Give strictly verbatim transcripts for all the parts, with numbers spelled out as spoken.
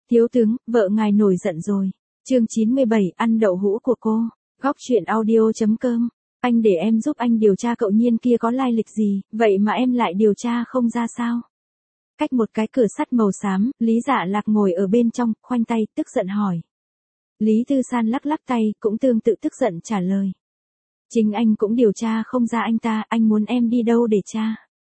Thiếu tướng, vợ ngài nổi giận rồi. Chương chín mươi bảy, ăn đậu hũ của cô. Góc truyện audio chấm com. Anh để em giúp anh điều tra cậu Nhiên kia có lai lịch gì, vậy mà em lại điều tra không ra sao? Cách một cái cửa sắt màu xám, Lý Dạ Lạc ngồi ở bên trong, khoanh tay, tức giận hỏi. Lý Tư San lắc lắc tay, cũng tương tự tức giận trả lời. Chính anh cũng điều tra không ra anh ta, anh muốn em đi đâu để tra?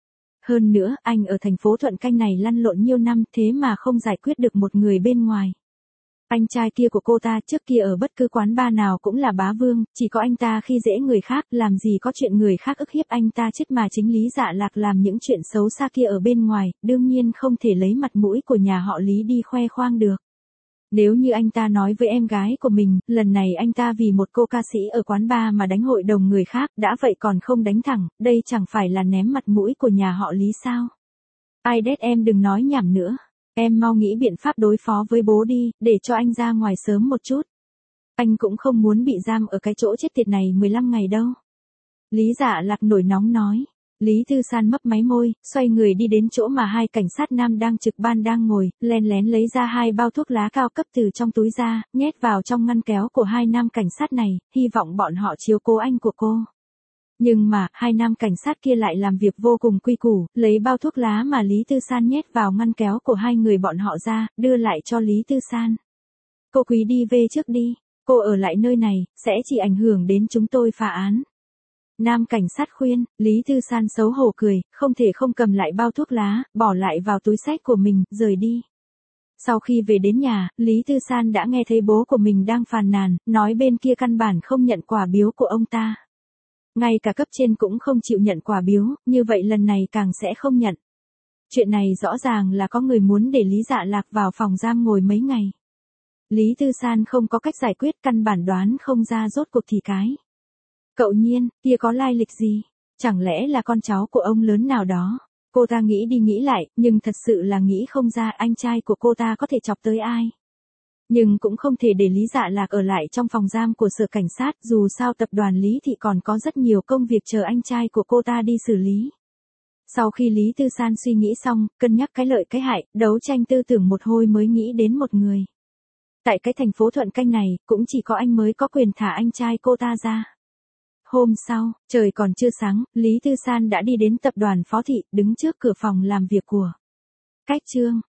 Hơn nữa, anh ở thành phố Thuận Canh này lăn lộn nhiều năm thế mà không giải quyết được một người bên ngoài. Anh trai kia của cô ta trước kia ở bất cứ quán bar nào cũng là bá vương, chỉ có anh ta khi dễ người khác, làm gì có chuyện người khác ức hiếp anh ta chết mà chính Lý Dạ Lạc làm những chuyện xấu xa kia ở bên ngoài, đương nhiên không thể lấy mặt mũi của nhà họ Lý đi khoe khoang được. Nếu như anh ta nói với em gái của mình, lần này anh ta vì một cô ca sĩ ở quán bar mà đánh hội đồng người khác, đã vậy còn không đánh thẳng, đây chẳng phải là ném mặt mũi của nhà họ Lý sao? Ai đét em đừng nói nhảm nữa. Em mau nghĩ biện pháp đối phó với bố đi, để cho anh ra ngoài sớm một chút. Anh cũng không muốn bị giam ở cái chỗ chết tiệt này mười lăm ngày đâu. Lý Dạ Lạc nổi nóng nói. Lý Tư San mấp máy môi, xoay người đi đến chỗ mà hai cảnh sát nam đang trực ban đang ngồi, len lén lấy ra hai bao thuốc lá cao cấp từ trong túi ra, nhét vào trong ngăn kéo của hai nam cảnh sát này, hy vọng bọn họ chiếu cố anh của cô. Nhưng mà, hai nam cảnh sát kia lại làm việc vô cùng quy củ, lấy bao thuốc lá mà Lý Tư San nhét vào ngăn kéo của hai người bọn họ ra, đưa lại cho Lý Tư San. Cô Quý đi về trước đi, cô ở lại nơi này, sẽ chỉ ảnh hưởng đến chúng tôi phá án. Nam cảnh sát khuyên, Lý Tư San xấu hổ cười, không thể không cầm lại bao thuốc lá, bỏ lại vào túi xách của mình, rời đi. Sau khi về đến nhà, Lý Tư San đã nghe thấy bố của mình đang phàn nàn, nói bên kia căn bản không nhận quà biếu của ông ta. Ngay cả cấp trên cũng không chịu nhận quà biếu, như vậy lần này càng sẽ không nhận. Chuyện này rõ ràng là có người muốn để Lý Dạ Lạc vào phòng giam ngồi mấy ngày. Lý Tư San không có cách giải quyết, căn bản đoán không ra rốt cuộc thì cái. Cậu Nhiên, kia có lai lịch gì? Chẳng lẽ là con cháu của ông lớn nào đó? Cô ta nghĩ đi nghĩ lại, nhưng thật sự là nghĩ không ra anh trai của cô ta có thể chọc tới ai. Nhưng cũng không thể để Lý Dạ Lạc ở lại trong phòng giam của sở cảnh sát, dù sao tập đoàn Lý Thị còn có rất nhiều công việc chờ anh trai của cô ta đi xử lý. Sau khi Lý Tư San suy nghĩ xong, cân nhắc cái lợi cái hại, đấu tranh tư tưởng một hồi mới nghĩ đến một người. Tại cái thành phố Thuận Canh này, cũng chỉ có anh mới có quyền thả anh trai cô ta ra. Hôm sau, trời còn chưa sáng, Lý Tư San đã đi đến tập đoàn Phó Thị, đứng trước cửa phòng làm việc của Cách Trương.